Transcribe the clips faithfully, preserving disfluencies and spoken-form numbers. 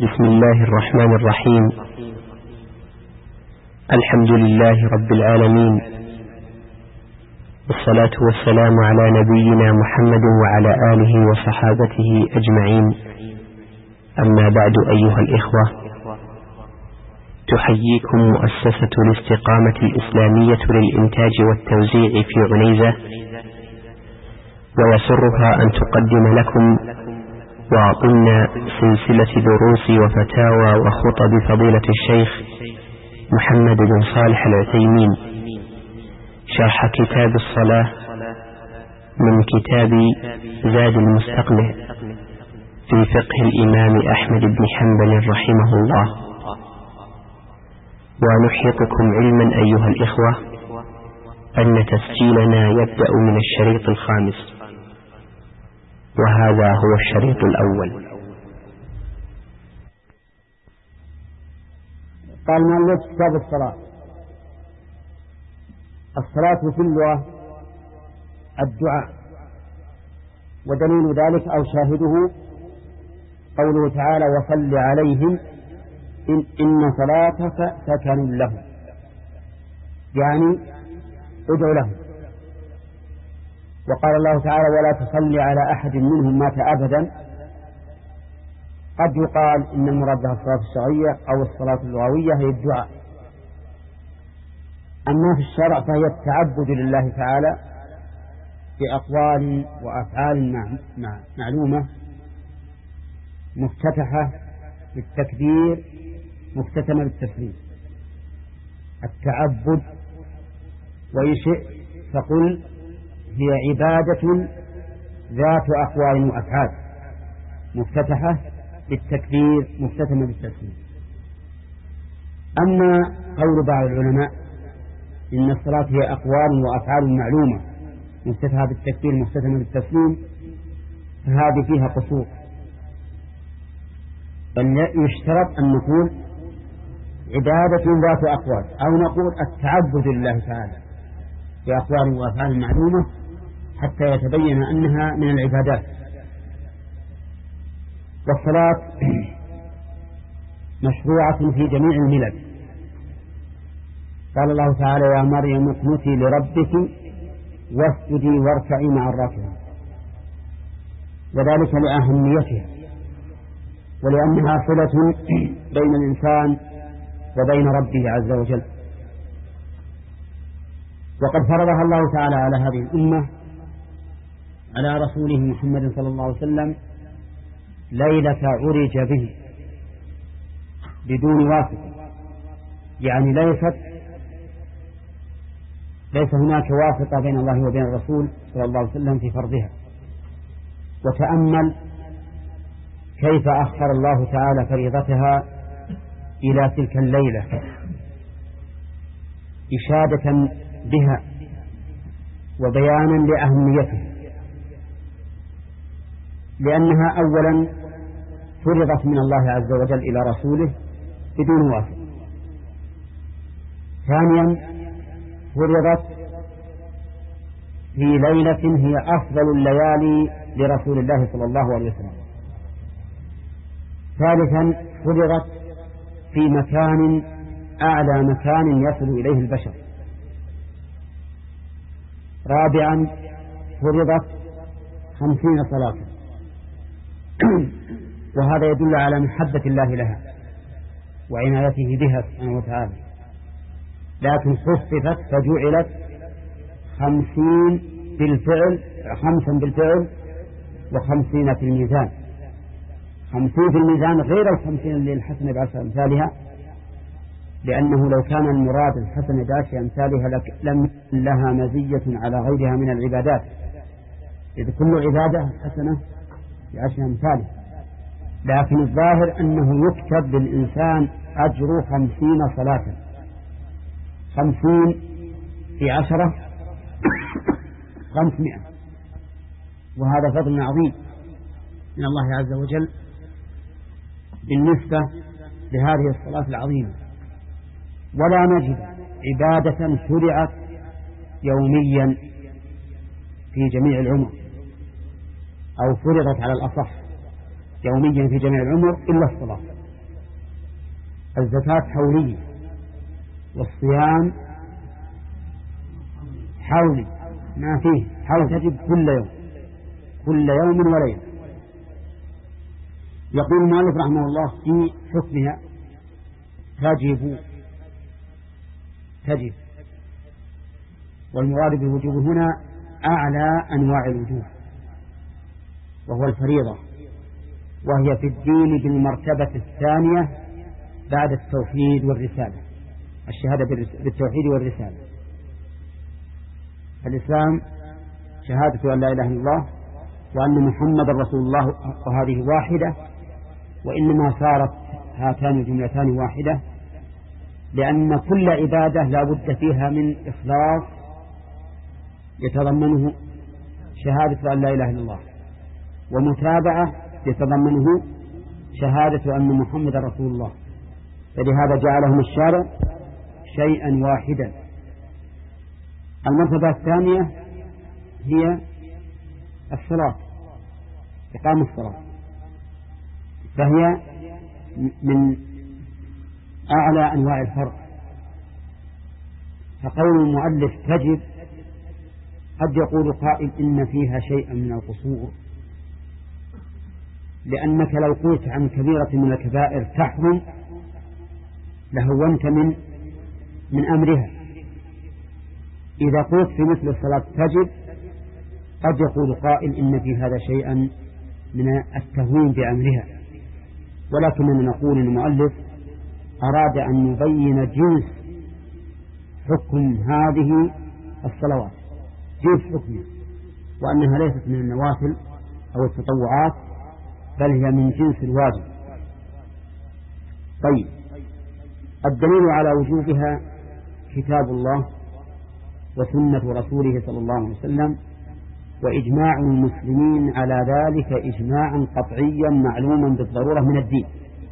بسم الله الرحمن الرحيم. الحمد لله رب العالمين، والصلاة والسلام على نبينا محمد وعلى آله وصحابته أجمعين. أما بعد، أيها الإخوة، تحييكم مؤسسة الاستقامة الإسلامية للإنتاج والتوزيع في عنيزة، ويسرها أن تقدم لكم وضمن سلسلة دروس وفتاوى وخطب فضيلة الشيخ محمد بن صالح العثيمين شرح كتاب الصلاة من كتاب زاد المستقنع في فقه الإمام أحمد بن حنبل رحمه الله. ونحيطكم علما أيها الإخوة أن تسجيلنا يبدأ من الشريط الخامس، وهذا هو الشريط الأول. قال مؤلف كتاب الصلاة. الصلاة في اللغة الدعاء، ودليل ذلك أو شاهده قوله تعالى: وصل عليهم إن, إن صلاتك سكن لهم، يعني ادعو لهم. وقال الله تعالى: ولا تصل على أحد منهم مات أبدا. قد يقال إن المراد بها الصلاة الشرعية أو الصلاة اللغوية هي الدعاء. أما في الشرع فهي التعبد لله تعالى بأقوال وأفعال معلومة، مفتتحة بالتكبير مختتمة بالتسليم. التعبد، وإن شئت فقل هي عبادة ذات أقوال وأفعال مفتتحة بالتكبير مختتمة بالتسليم. أما قول بعض العلماء إن الصلاة هي أقوال وأفعال معلومة مفتتحة بالتكبير مختتمة بالتسليم، فهذه فيها قصور. بل يشترط أن نقول عبادة ذات أقوال، أو نقول التعبد لله تعالى بأقوال وأفعال معلومة حتى يتبين أنها من العبادات. والصلاة مشروعة في جميع الملل. قال الله تعالى: يا مريم اقنتي لربك واسجدي واركعي مع الراكعين، وذلك لأهميتها ولأنها صلة بين الإنسان وبين ربه عز وجل. وقد فرضها الله تعالى على هذه الأمة على رسوله محمد صلى الله عليه وسلم ليلة عرج به بدون واسطة، يعني ليست ليس هناك واسطة بين الله وبين الرسول صلى الله عليه وسلم في فرضها. وتأمل كيف أخر الله تعالى فريضتها إلى تلك الليلة إشادة بها وبيانا لأهميتها، لأنها أولا فرضت من الله عز وجل إلى رسوله بدون واسطة. ثانيا فرضت في ليلة هي أفضل الليالي لرسول الله صلى الله عليه وسلم. ثالثا فرضت في مكان أعلى مكان يصل إليه البشر. رابعا فرضت خمسين صلاة، وهذا يدل على محبة الله لها وعنايته بها سبحانه وتعالى، لكن خففت فجعلت خمسين بالفعل خمسا بالفعل وخمسين في الميزان. خمسين في الميزان غير الخمسين اللي الحسنة بعشر أمثالها، لأنه لو كان المراد الحسنة بعشر أمثالها لم لها مزية على غيرها من العبادات، إذ كل عبادة حسنة بعشر أمثالها. لكن الظاهر أنه يكتب للإنسان أجر خمسين صلاة. خمسين في عشرة خمسمائة، وهذا فضل عظيم من الله عز وجل بالنسبة لهذه الصلاة العظيمة. ولا نجد عبادة شرعت يوميا في جميع العمر أو فرضت على الأصح يوميا في جميع العمر إلا الصلاة، الزكاة حولية، والصيام حولي ما فيه حول، تجب كل يوم كل يوم وليلة. يقول المؤلف رحمه الله في حكمها تجب تجب والمراد بالوجوب هنا أعلى أنواع الوجوب، وهو الفريضة، وهي في الدين بالمرتبة الثانية بعد التوحيد والرسالة، الشهادة بالتوحيد والرسالة. الإسلام شهادة أن لا إله إلا الله وأن محمد رسول الله، وهذه واحدة، وإنما صارت هاتان الجملتان واحدة لأن كل عبادة لا بد فيها من إخلاص يتضمنه شهادة أن لا إله إلا الله، ومتابعة يتضمنه شهادة أن محمد رسول الله، فلهذا جعلهم الشارع شيئا واحدا. المرتبة الثانية هي الصلاة، إقام الصلاة، فهي من أعلى أنواع الفرض. فقول المؤلف تجب قد يقول قائل إن فيها شيئا من القصور، لأنك لو قلت عن كبيرة من الكبائر تحرم لهونت من من أمرها. إذا قلت في مثل الصلاة تجب قد يقول قائل إن في هذا شيئا من التهوين بأمرها، ولكننا نقول إن المؤلف أراد أن يبين جنس حكم هذه الصلوات، جنس حكمها، وأنها ليست من النوافل أو التطوعات، بل هي من جنس الواجب. طيب، الدليل على وجوبها كتاب الله وسنة رسوله صلى الله عليه وسلم، وإجماع المسلمين على ذلك إجماعا قطعيا معلوما بالضرورة من الدين.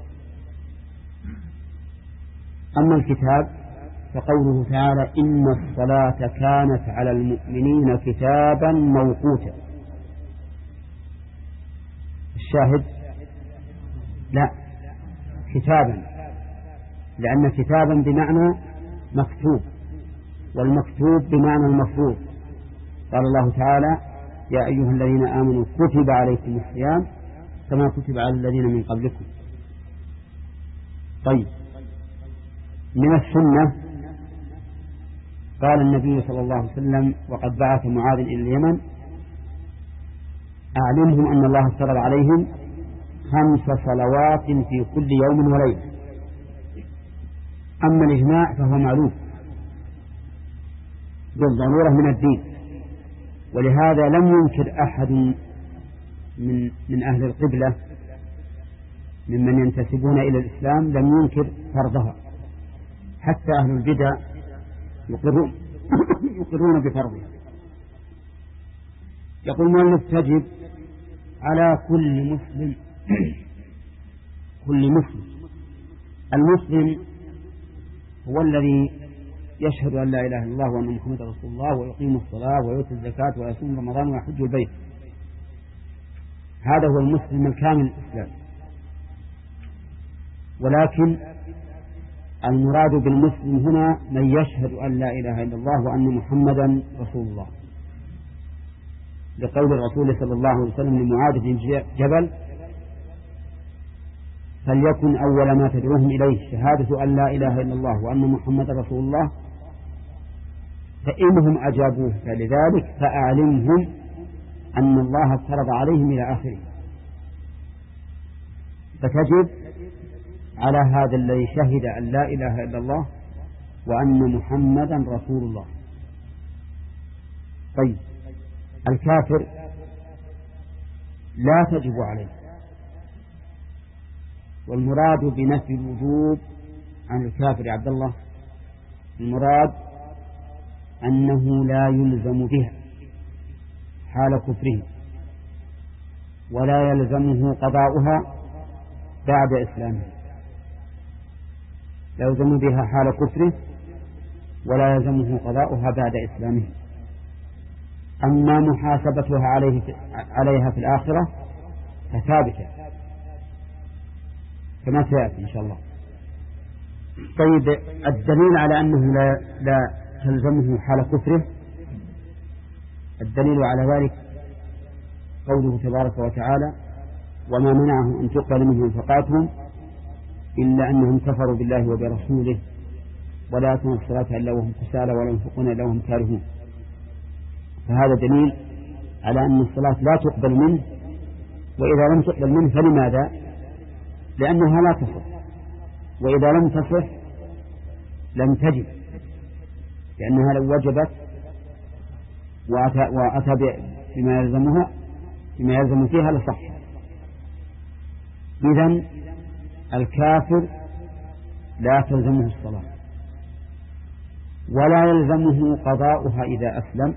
أما الكتاب فقوله تعالى إن الصلاة كانت على المؤمنين كتابا موقوتا. الشاهد لا، كتابا، لأن كتابا بمعنى مكتوب، والمكتوب بمعنى المفروض. قال الله تعالى يا أيها الذين آمنوا كتب عليكم الصيام كما كتب على الذين من قبلكم. طيب، من السنة قال النبي صلى الله عليه وسلم وقد بعث معاذ إلى اليمن أعلمهم أن الله افترض عليهم خمس صلوات في كل يوم وليلة. أما الإجماع فهو معلوم بالضرورة من الدين، ولهذا لم ينكر أحد من من أهل القبلة ممن ينتسبون إلى الإسلام لم ينكر فرضها، حتى أهل البدع يقرون يقرون بفرضها. يقول المؤلف تجب على كل مسلم كل مسلم. المسلم هو الذي يشهد أن لا إله إلا الله وأن محمد رسول الله ويقيم الصلاة ويؤتي الزكاة ويصوم رمضان ويحج البيت. هذا هو المسلم الكامل الإسلام. ولكن المراد بالمسلم هنا من يشهد أن لا إله إلا الله وأن محمدا رسول الله، لقول الرسول صلى الله عليه وسلم لمعاذ بن جبل فليكن أول ما تدعوهم إليه شهادة أن لا إله إلا الله وأن محمد رسول الله، فإنهم أجابوه فلذلك فأعلمهم أن الله افترض عليهم إلى آخره. فتجب على هذا الذي شهد أن لا إله إلا الله وأن محمدا رسول الله. طيب، الكافر لا تجب عليه، والمراد بنفي الوجوب عن الكافر يا عبد الله المراد أنه لا يلزم بها حال كفره، ولا يلزمه قضاؤها بعد إسلامه، لا يلزم بها حال كفره ولا يلزمه قضاؤها بعد إسلامه. أما محاسبتها عليه عليها في الآخرة فثابتة كما سيأتي إن شاء الله. طيب الدليل على أنه لا, لا تلزمه حال كفره، الدليل على ذلك قوله تبارك وتعالى: وما منعهم أن تقبل منهم نفقاتهم إلا أنهم كفروا بالله وبرسوله ولا يأتون الصلاة إلا وهم كسالى ولا ينفقون إلا وهم كارهون. فهذا دليل على أن الصلاة لا تقبل منه، وإذا لم تقبل منه فلماذا؟ لأنها لا تصح، وإذا لم تصح لم تجب، لأنها لو وجبت وأتى, وأتى بما يلزمها بما يلزم فيها لصح. إذن الكافر لا تلزمه الصلاة ولا يلزمه قضاؤها إذا أسلم،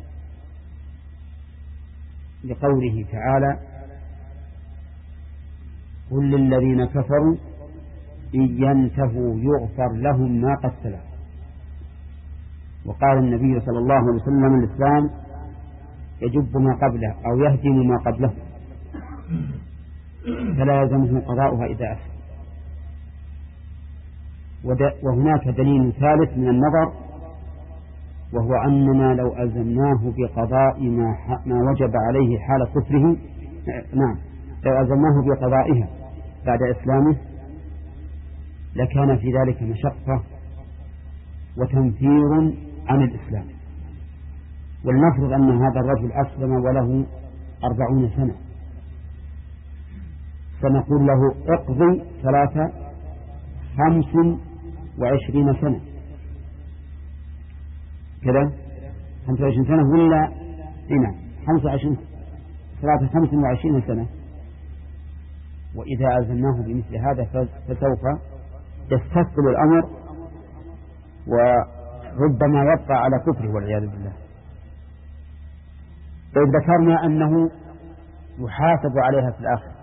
لقوله تعالى: قل للذين كفروا إن ينتهوا يغفر لهم ما قد سلف. وقال النبي صلى الله عليه وسلم: الإسلام يجب ما قبله أو يهدم ما قبله، فلا يلزمه قضاؤها إذا أسلم. وهناك دليل ثالث من النظر، وهو أننا لو ألزمناه بقضاء ما, ما وجب عليه حال كفره، نعم لو ألزمناه بقضائها بعد إسلامه لكان في ذلك مشقة وتنفير عن الإسلام. ولنفرض أن هذا الرجل أسلم وله أربعون سنة، فنقول له: اقضي ثلاثة خمس وعشرين سنة كذا، خمس وعشرين سنة ولا هنا خمس وعشرين ثلاثة خمس وعشرين سنة. وإذا ألزمناه بمثل هذا فسوف يستثقل الأمر وربما يبقى على كفره والعياذ بالله. إذ ذكرنا أنه يحاسب عليها في الآخرة،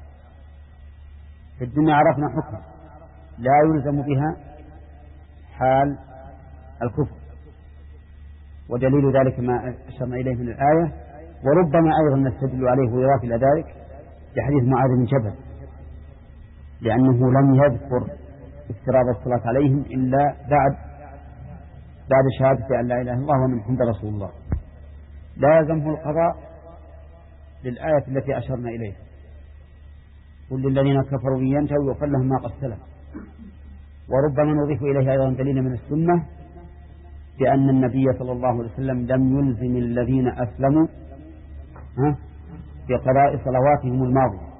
في الدنيا عرفنا حكم لا يلزم بها حال الكفر، ودليل ذلك ما أشرنا إليه من الآية. وربما أيضا نستدل عليه ويضاف إلى ذلك لحديث معاذ بن جبل، لأنه لم يذكر افتراض الصلاة عليهم إلا بعد بعد شهادة أن لا إله إلا الله ومن محمد رسول الله. لا يلزمه القضاء للآية التي أشرنا إليها: قل للذين كفروا إن ينتهوا يغفر لهم ما قد سلف. وربما نضيف إليه أيضا دليل من السنة بأن النبي صلى الله عليه وسلم لم يلزم الذين أسلموا بقضاء صلواتهم الماضية.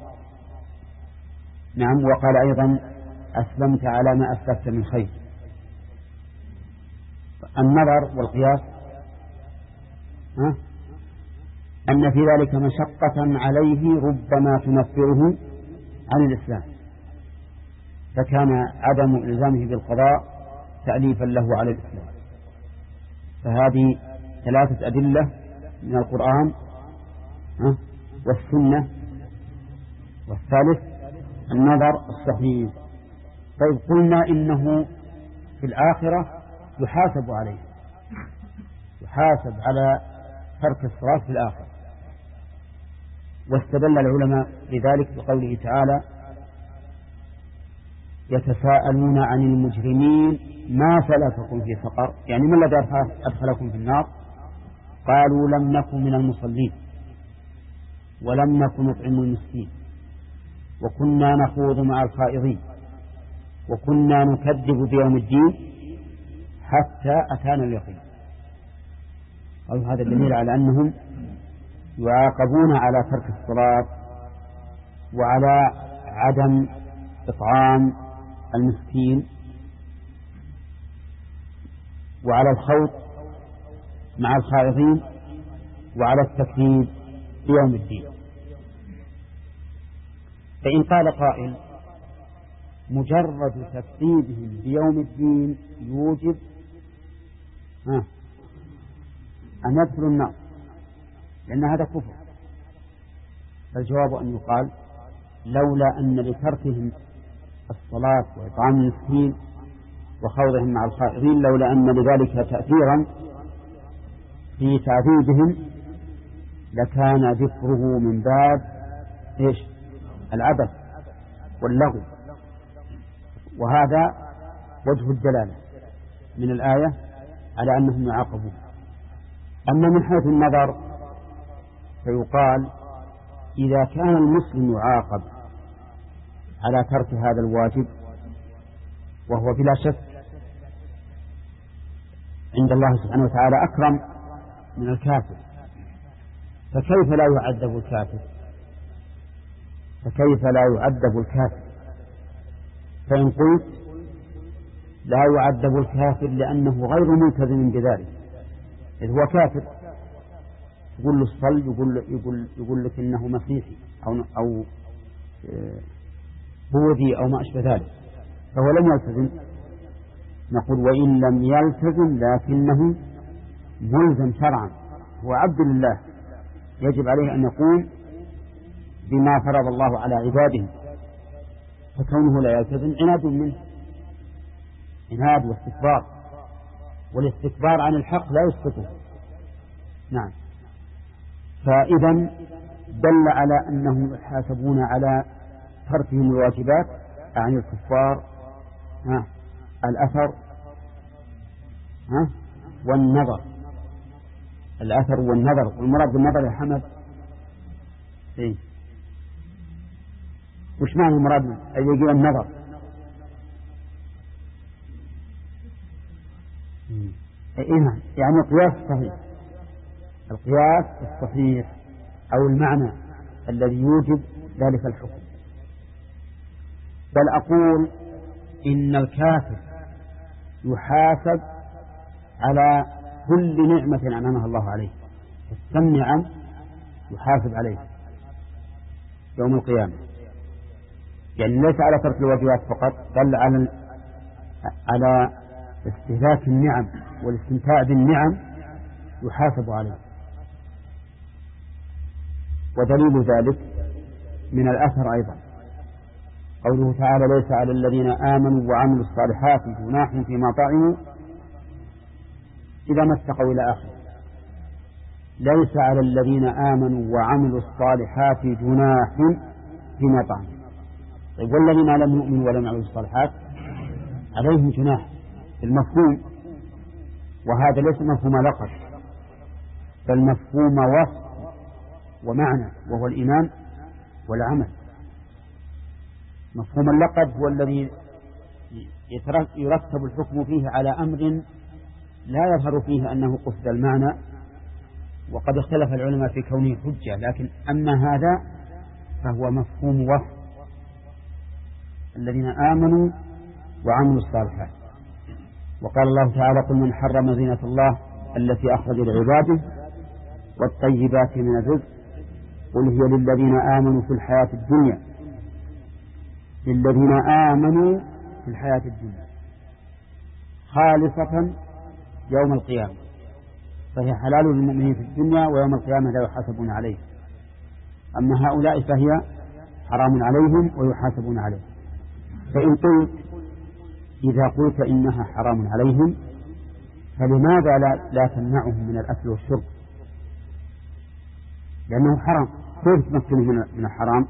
نعم. وقال أيضا: أسلمت على ما أسلفت من خير. النظر والقياس أن في ذلك مشقة عليه ربما تنفره عن الإسلام، فكان عدم إلزامه بالقضاء تأليفا له على الإسلام. فهذه ثلاثة أدلة من القرآن والسنة، والثالث النظر الصحيح. طيب قلنا إنه في الآخرة يحاسب عليه، يحاسب على ترك الصلاة في الآخرة. واستدل العلماء لذلك بقوله تعالى: يتساءلون عن المجرمين ما سلككم في سقر، يعني ما الذي أدخلكم في النار؟ قالوا: لم نكن من المصلين ولم نكن نطعم المسكين وكنا نخوض مع الخائضين وكنا نكذب بيوم الدين حتى أتانا اليقين. أو هذا الدليل على أنهم يعاقبون على ترك الصلاة وعلى عدم إطعام المسكين وعلى الخوض مع الخائضين وعلى التكذيب بيوم الدين. فإن قال قائل: مجرد تكذيبهم بيوم الدين يوجب ها أن يدخلوا النار لأن هذا كفر، فالجواب أن يقال: لولا أن لتركهم الصلاة وإطعام المسكين وخوضهم مع الخائضين لولا أن لذلك تأثيرا في تعذيبهم لكان ذكره من باب إيش؟ العبث واللغو. وهذا وجه الدلالة من الآية على أنهم يعاقبون. أما من حيث النظر فيقال إذا كان المسلم يعاقب على ترك هذا الواجب وهو بلا شك عند الله سبحانه وتعالى أكرم من الكافر، فكيف لا يعذب الكافر؟ فكيف لا يعذب الكافر؟ فإن قلت لا يعذب الكافر لأنه غير ملتزم بذلك، إذ هو كافر، يقول له الصل، يقول, يقول, يقول لك إنه مسيحي أو, أو بوذي أو ما أشبه ذلك، فهو لم يلتزم. نقول وإن لم يلتزم لكنه ملزم شرعا، هو عبد لله، يجب عليه أن يقوم بما فرض الله على عباده، فكونه لا يلتزم عناد منه، عناد واستكبار، والاستكبار عن الحق لا يسقطه. نعم. فإذا دل على أنهم يحاسبون على تركهم الواجبات عن الكفار ها الأثر ها والنظر، الأثر والنظر، والمراد بالنظر يا حمد إيه؟ وش معنى المراد أن يجي النظر؟ إيه؟ يعني القياس الصحيح، القياس الصحيح أو المعنى الذي يوجب ذلك الحكم. بل أقول إن الكافر يحاسب على كل نعمة أنعمها الله عليه، السم نعم يحاسب عليه يوم القيامة، يعني ليس على ترك الواجبات فقط، بل على على استهلاك النعم والاستمتاع بالنعم يحاسب عليه. ودليل ذلك من الأثر أيضا قوله تعالى: ليس على الذين آمنوا وعملوا الصالحات جناح فيما طعموا إذا ما اتقوا إلى آخره. ليس على الذين آمنوا وعملوا الصالحات جناح فيما طعموا. طيب والذين لم يؤمنوا ولم يعملوا الصالحات عليهم جناح المفهوم، وهذا ليس مفهوم لقب بل مفهوم وصف ومعنى، وهو الإيمان والعمل. مفهوم اللقب هو الذي يرتب الحكم فيه على أمر لا يظهر فيه أنه قصد المعنى، وقد اختلف العلماء في كونه حجة، لكن أما هذا فهو مفهوم وصف الذين آمنوا وعملوا الصالحات. وقال الله تعالى: قل من حرم زينة الله التي أخرج لعباده والطيبات من الرزق قل هي للذين آمنوا في الحياة الدنيا للذين آمنوا في الحياة الدنيا خالصة يوم القيامة، فهي حلال للمؤمنين في الدنيا ويوم القيامة لا يحاسبون عليه. أما هؤلاء فهي حرام عليهم ويحاسبون عليه. فإن قلت إذا قلت إنها حرام عليهم فلماذا لا, لا تمنعهم من الأكل والشرب؟ لأنه حرام، كيف تمكنه من الحرام؟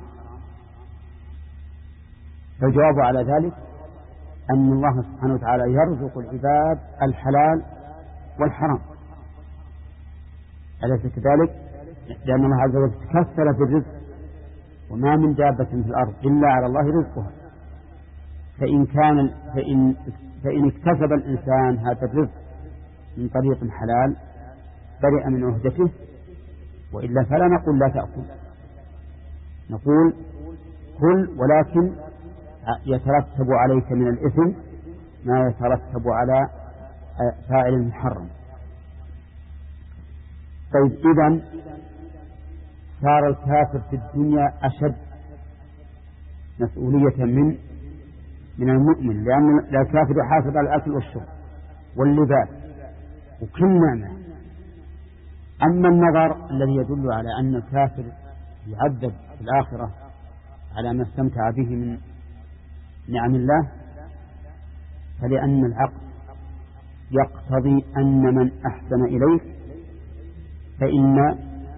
فالجواب على ذلك أن الله سبحانه وتعالى يرزق العباد الحلال والحرام، أليس كذلك؟ لأن الله عز وجل تكفل في الرزق، وما من دابة في الأرض إلا على الله رزقها. فإن كان فإن فإن اكتسب الإنسان هذا الرزق من طريق حلال برئ من عهدته، وإلا فلا نقول لا تأكل، نقول كل، ولكن يترتب عليك من الإثم ما يترتب على فاعل المحرم. طيب إذن صار الكافر في الدنيا أشد مسؤولية من من المؤمن، لأن الكافر يحاسب على الأكل والشرب واللباس وكل نعمة. أما النظر الذي يدل على أن الكافر يعذب في الآخرة على ما استمتع به من نعم الله، فلأن العقل يقتضي أن من أحسن إليك فإن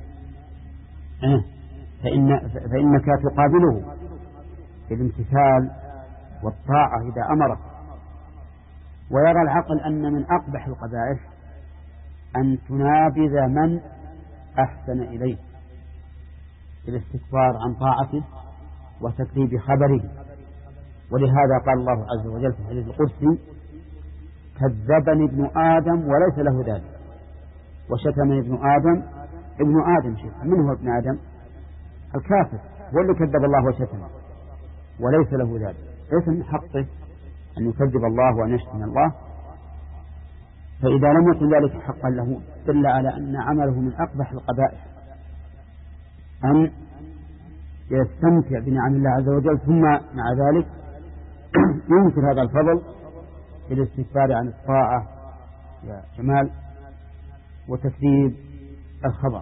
فإن فإنك تقابله بالامتثال والطاعة إذا أمرك، ويرى العقل أن من أقبح القبائح أن تنابذ من أحسن إليه بالاستكبار عن طاعته وتكذيب خبره. ولهذا قال الله عز وجل في الحديث القدسي: كذبني ابن آدم وليس له ذلك، وشتمني ابن آدم. ابن آدم شيء، من هو ابن آدم؟ الكافر هو اللي كذب الله وشتمه، وليس له ذلك، ليس من حقه أن يكذب الله وأن يشتم الله. فإذا لم يكن ذلك حقا له دل على أن عمله من أقبح القبائح أن يستمتع بنعم الله عز وجل، ثم مع ذلك ينكر هذا الفضل بالاستكبار عن الطاعة يا جمال وتكذيب الخبر.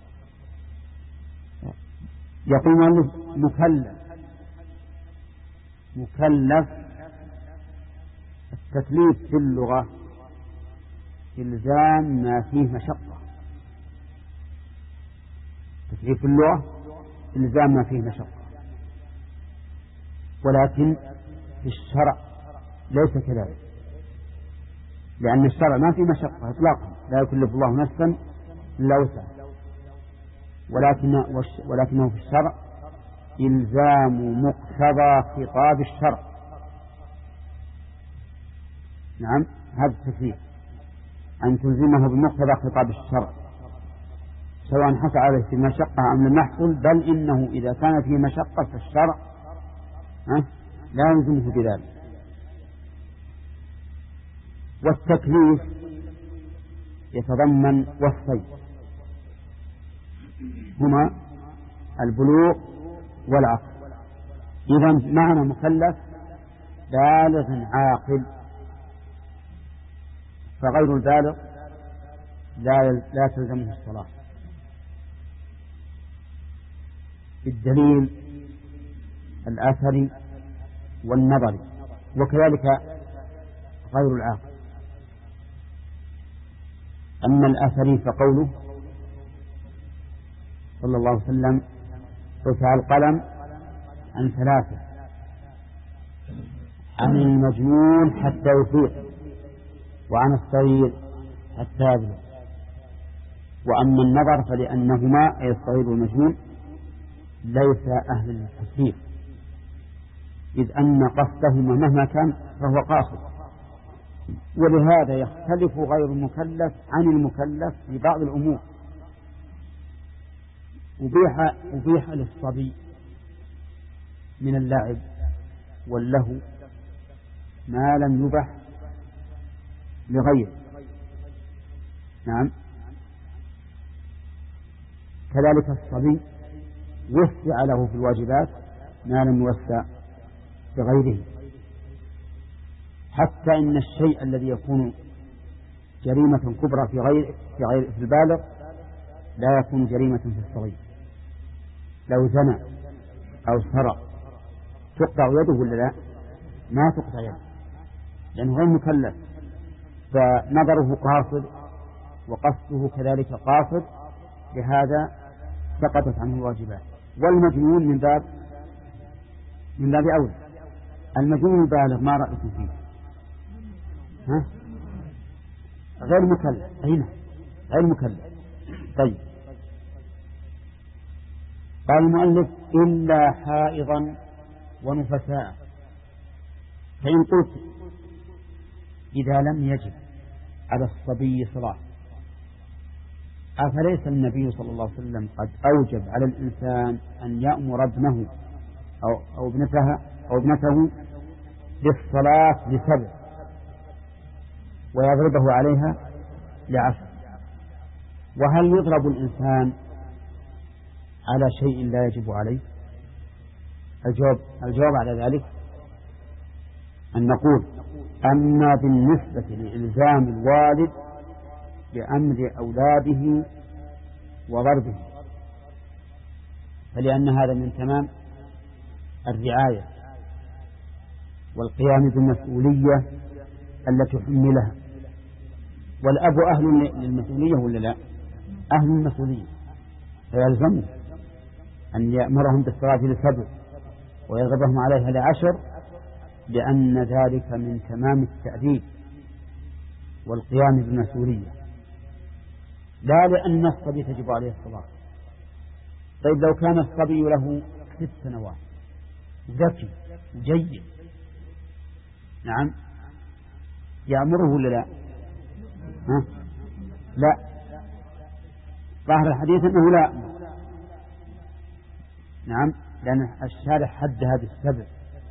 يقول مكلف. مكلف التكليف في اللغة إلزام ما فيه مشقة. التكليف في اللغة إلزام ما فيه مشقة، ولكن في الشرع ليس كذلك، لأن الشرع ما فيه مشقة إطلاقا، لا يكلف الله نفسا إلا وسعها، ولكن ولكنه في الشرع إلزام مقتضى خطاب الشرع. نعم، هذا التكليف أن تلزمه بمقتضى خطاب الشرع، سواء حصل عليه في المشقة أم لم يحصل، بل إنه إذا كان فيه مشقة فالشرع لا يلزمه بذلك. والتكليف يتضمن وصفين هما البلوغ والعقل. إذا معنى مكلف بالغ عاقل، فغير البالغ لا لا تلزمه الصلاة بالدليل الأثري والنظري، وكذلك غير العاقل. أما الأثري فقوله صلى الله عليه وسلم: رفع القلم عن ثلاثة، عن المجنون حتى يفيق، وعن الصغير حتى يبلغ. وأما النظر فلأنهما أي الصغير والمجنون ليس أهل للتكليف، إذ أن قصدهما مهما كان فهو قاصد. ولهذا يختلف غير المكلف عن المكلف في بعض الأمور. أبيح, أبيح للصبي من اللعب واللهو ما لم يبح لغيره. نعم، كذلك الصبي وسع له في الواجبات ما لم يوسع لغيره، حتى إن الشيء الذي يكون جريمة كبرى في غير في غير في البالغ لا يكون جريمة في الصغير. لو زنى أو سرق تقطع يده ولا لا؟ ما تقطع يده، لأنه غير مكلف، فنظره قاصد وقصده كذلك قاصد، لهذا سقطت عنه الواجبات. والمجنون من باب من باب أولى. المجنون البالغ ما رأيتم فيه؟ ها؟ غير مكلف. هنا غير مكلف. طيب، قال المؤلف: إلا حائضا ونفساء. فإن قلت إذا لم يجب على الصبي صلاة، أفليس النبي صلى الله عليه وسلم قد أوجب على الإنسان أن يأمر ابنه أو, أو ابنتها أو ابنته بالصلاة لسبع ويضربه عليها لعشر؟ وهل يضرب الإنسان على شيء لا يجب عليه؟ الجواب, الجواب على ذلك أن نقول: أما بالنسبة لإلزام الوالد بأمر أولاده وضربه فلأن هذا من تمام الرعاية والقيام بالمسؤولية التي حملها. والأب أهل للمسؤولية ولا لا؟ أهل المسؤولية، فيلزمه أن يأمرهم بالصلاة لسبع ويرغبهم عليها لعشر، لأن ذلك من تمام التأديب والقيام بالمسؤولية، لا لأن الصبي تجب عليه الصلاة. طيب لو كان الصبي له ست سنوات ذكي جيد، نعم، يأمره ولا لا؟ ها؟ لا، ظاهر الحديث أنه لا. نعم، لأن الشارع حدها بالسبع،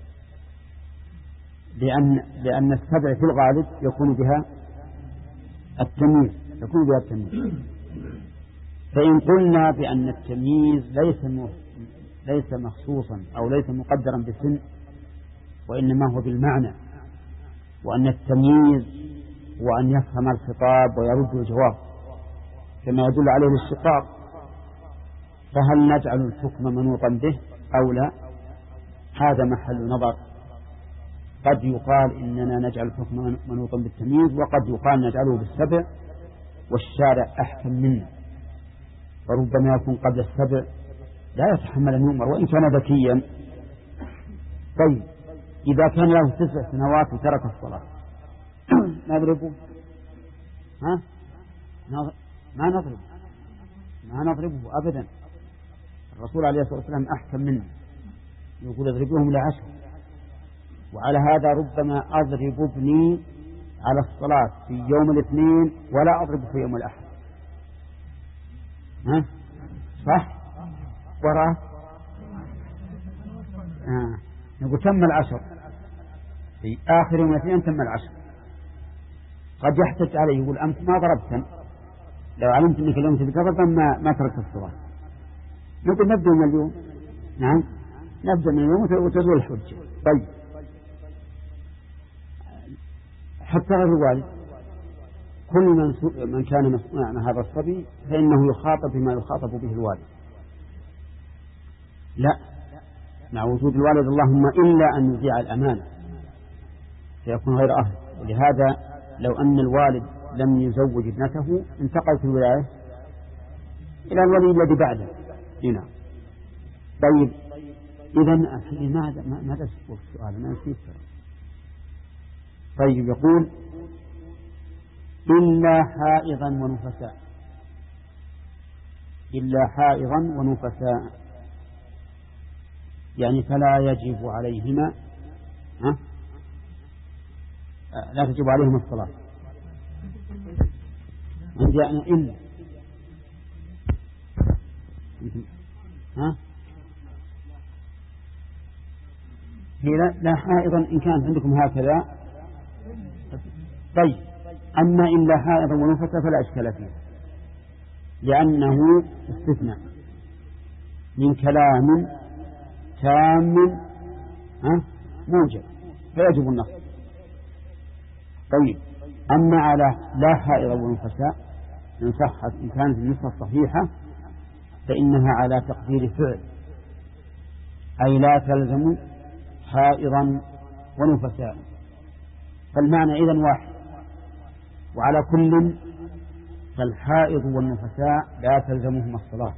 لأن لأن السبع في الغالب يكون بها التمييز، يكون بها التمييز. فإن قلنا بأن التمييز ليس ليس مخصوصا أو ليس مقدرا بسن، وإنما هو بالمعنى، وأن التمييز هو أن يفهم الخطاب ويرد الجواب كما يدل عليه الاشتقاق، فهل نجعل الحكم منوطا به أو لا؟ هذا محل نظر. قد يقال إننا نجعل الحكم منوطا بالتمييز، وقد يقال نجعله بالسبع، والشارع أحكم منا، وربما يكون قبل السبع لا يتحمل أن يؤمر وإن كان ذكيا. طيب إذا كان له تسع سنوات وترك الصلاة نضربه؟ ها؟ ما نضربه، ما نضربه أبدا. الرسول عليه الصلاة والسلام أحكم منا، يقول اضربوهم لعشر. وعلى هذا ربما أضرب ابني على الصلاة في يوم الاثنين ولا أضربه في يوم الأحد. ها؟ صح؟ وراه آه. نقول تم العشر في آخر يوم الاثنين، تم العشر. قد يحتج عليه يقول أنت ما ضربتن، لو علمت أنك اليوم تتقرب ما ما تركت الصلاة. نقول نبدأ من اليوم. نعم، نبدأ من اليوم وتزول الحجة. طيب حتى غير الوالد، كل من, من كان مسؤولا عن هذا الصبي فإنه يخاطب بما يخاطب به الوالد، لا مع وجود الوالد اللهم إلا أن يضيع الأمانة فيكون غير أهل. ولهذا لو أن الوالد لم يزوج ابنته انتقلت الولاية إلى الولي الذي بعده هنا. طيب إذن أخي ماذا ماذا السؤال؟ ما نسيت. طيب يقول إلا حائضا ونفساء، إلا حائضا ونفساء يعني فلا يجب عليهما، ها؟ لا تجب عليهما الصلاة. عندي أنا إلا، ها؟ هي لا, لا حائضا إن كانت عندكم هكذا. طيب أما إلا حائضا ونفساء فلا إشكال فيه، لأنه استثناء من كلام تام موجب فيجب النص. طيب أما على لا حائض ونفساء إن صحت، إن كانت النسخة صحيحة فإنها على تقدير فعل، أي لا تلزم حائضا ونفساء، فالمعنى إذن واحد. وعلى كل فالحائض والنفساء لا تلزمهما الصلاة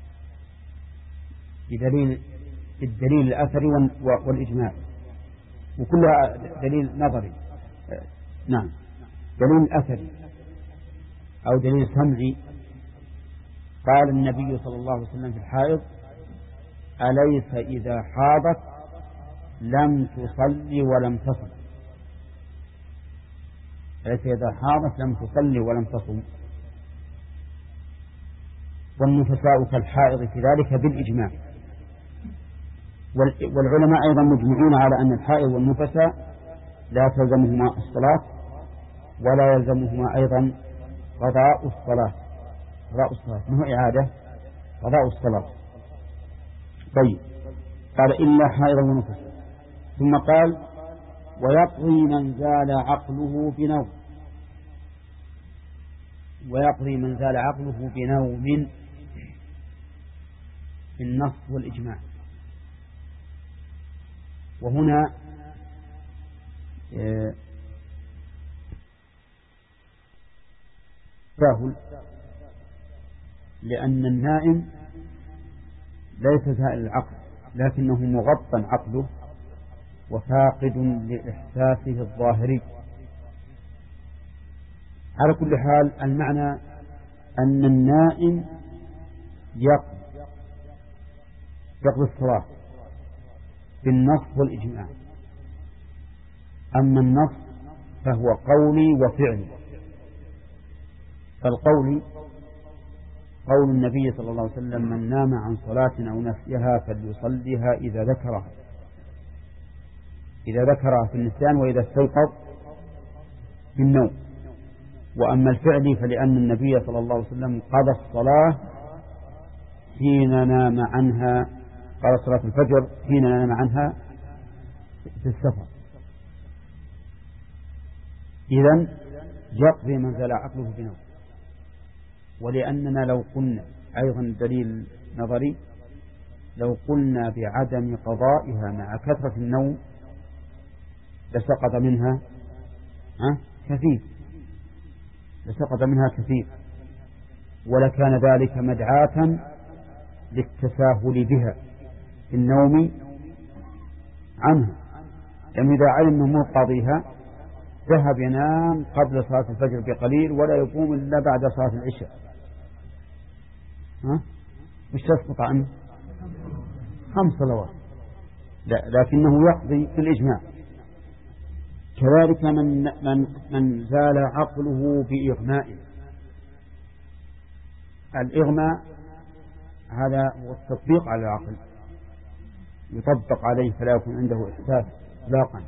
بدليل الدليل الأثري والإجماع، وكلها دليل نظري. نعم، دليل أثري أو دليل سمعي. قال النبي صلى الله عليه وسلم في الحائض: أليس إذا حاضت لم تصلي ولم تصم؟ أليس إذا حاضت لم تصلي ولم تصم؟ والنفساء كالحائض في ذلك بالإجماع. والعلماء أيضا مجمعون على أن الحائض والنفساء لا تلزمهما الصلاة ولا يلزمهما أيضا قضاء الصلاة. قضاء الصلاة ما هو إعادة، قضاء الصلاة. طيب قال إلا حائض ونفساء، ثم قال: ويقضي من زال عقله بنوم. ويقضي من زال عقله بنوم في النص والإجماع. وهنا تساهل، لأن النائم ليس زائل العقل لكنه مغطى عقله وفاقد لإحساسه الظاهري، على كل حال المعنى أن النائم يقضي يقضي الصلاة بالنص والإجماع. أما النص فهو قولي وفعلي. فالقولي قول النبي صلى الله عليه وسلم: من نام عن صلاة أو نسيها فليصليها إذا ذكرها إذا ذكرها في النسيان وإذا استيقظ في النوم. وأما الفعل فلأن النبي صلى الله عليه وسلم قضى الصلاة حين نام عنها، قضى صلاة الفجر حين نام عنها في السفر. إذن يقضي من زال عقله بنوم. ولأننا لو قلنا أيضا دليل نظري، لو قلنا بعدم قضائها مع كثرة النوم لسقط منها كثير لسقط منها كثير ولكان ذلك مدعاة للتساهل بها في النوم عنها. لأن إذا علم أنه قاضيها ذهب ينام قبل صلاة الفجر بقليل ولا يقوم إلا بعد صلاة العشاء، ها؟ مش تسقط عنه خمس صلوات، لا، لكنه يقضي في الإجماع. كذلك من, من, من زال عقله بإغماء. الإغماء هذا هو التطبيق على العقل، يطبق عليه فلا يكون عنده إحساس إطلاقا.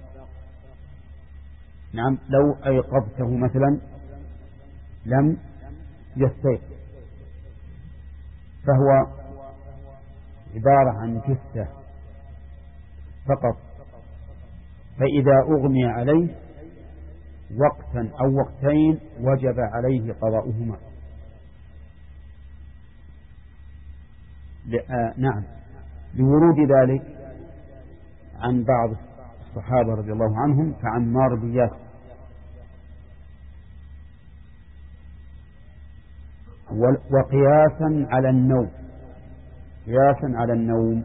نعم، لو أيقظته مثلا لم يستيقظ، فهو عبارة عن جثة فقط. فإذا أغمي عليه وقتا أو وقتين وجب عليه قضاؤهما. آه نعم، لورود ذلك عن بعض الصحابة رضي الله عنهم كعمار بن ياسر. وقياسا على النوم قياسا على النوم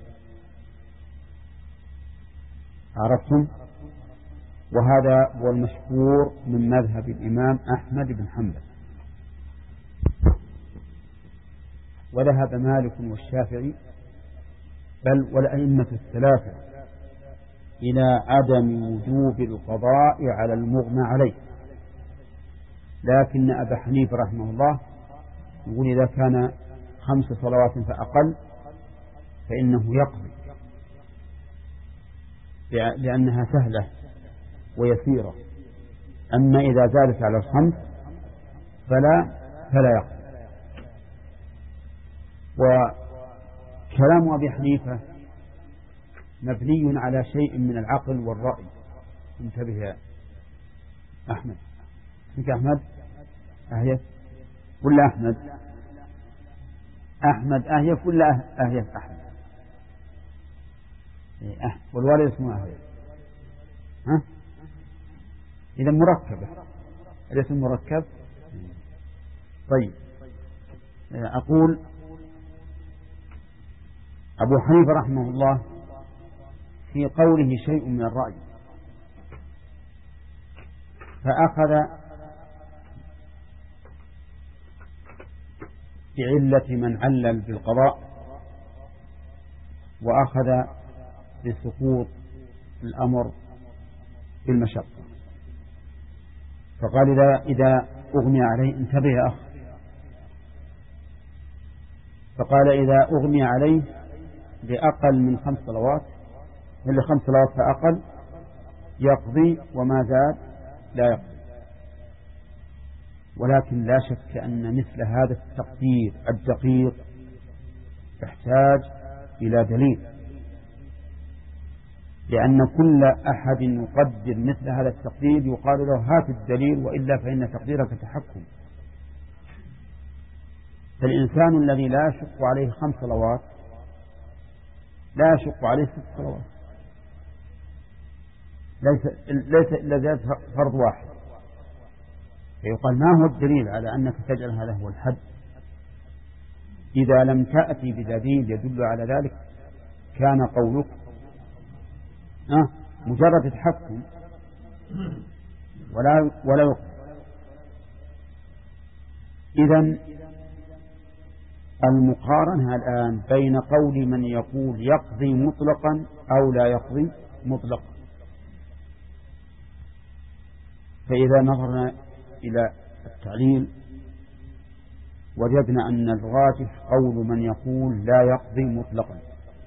عرفتم؟ وهذا هو المشهور من مذهب الإمام أحمد بن حنبل. وذهب مالك والشافعي بل والأئمة الثلاثة إلى عدم وجوب القضاء على المغمى عليه. لكن أبا حنيفة رحمه الله يقول إذا كان خمس صلوات فأقل فإنه يقضي، لأنها سهلة ويسيرة. أما إذا زادت على الخمس فلا فلا يقضي. وكلام أبي حنيفة مبني على شيء من العقل والرأي. انتبه يا أحمد، اسمك أحمد أهيف ولا أحمد؟ أحمد أهيف ولا أهيف أحمد؟ والوالد اسمه أهيف، ها؟ إذا مركبة، الاسم مركب. طيب، أقول أبو حنيفة رحمه الله في قوله شيء من الرأي، فأخذ بعلة من علل بالقضاء، وأخذ بسقوط الأمر بالمشقة. فقال إذا, إذا أغمي عليه، انتبه يا أخ، فقال إذا أغمي عليه بأقل من خمس صلوات اللي خمس صلوات فأقل يقضي، وما زاد لا يقضي. ولكن لا شك أن مثل هذا التقدير الدقيق يحتاج إلى دليل، لأن كل أحد يقدر مثل هذا التقدير يقال له هات الدليل، وإلا فإن تقديرك تحكم. فالإنسان الذي لا يشق عليه خمس صلوات لا يشق عليه ست صلوات، ليس ليس إلا زاد فرض واحد. فيقال ما هو الدليل على أنك تجعل هذا هو الحد؟ إذا لم تأتي بدليل يدل على ذلك كان قولك أه مجرد تحكم ولا ولا يقبل. إذن المقارنة الآن بين قول من يقول يقضي مطلقا أو لا يقضي مطلقا. فإذا نظرنا إلى التعليل وجدنا أن الراجح قول من يقول لا يقضي مطلقا،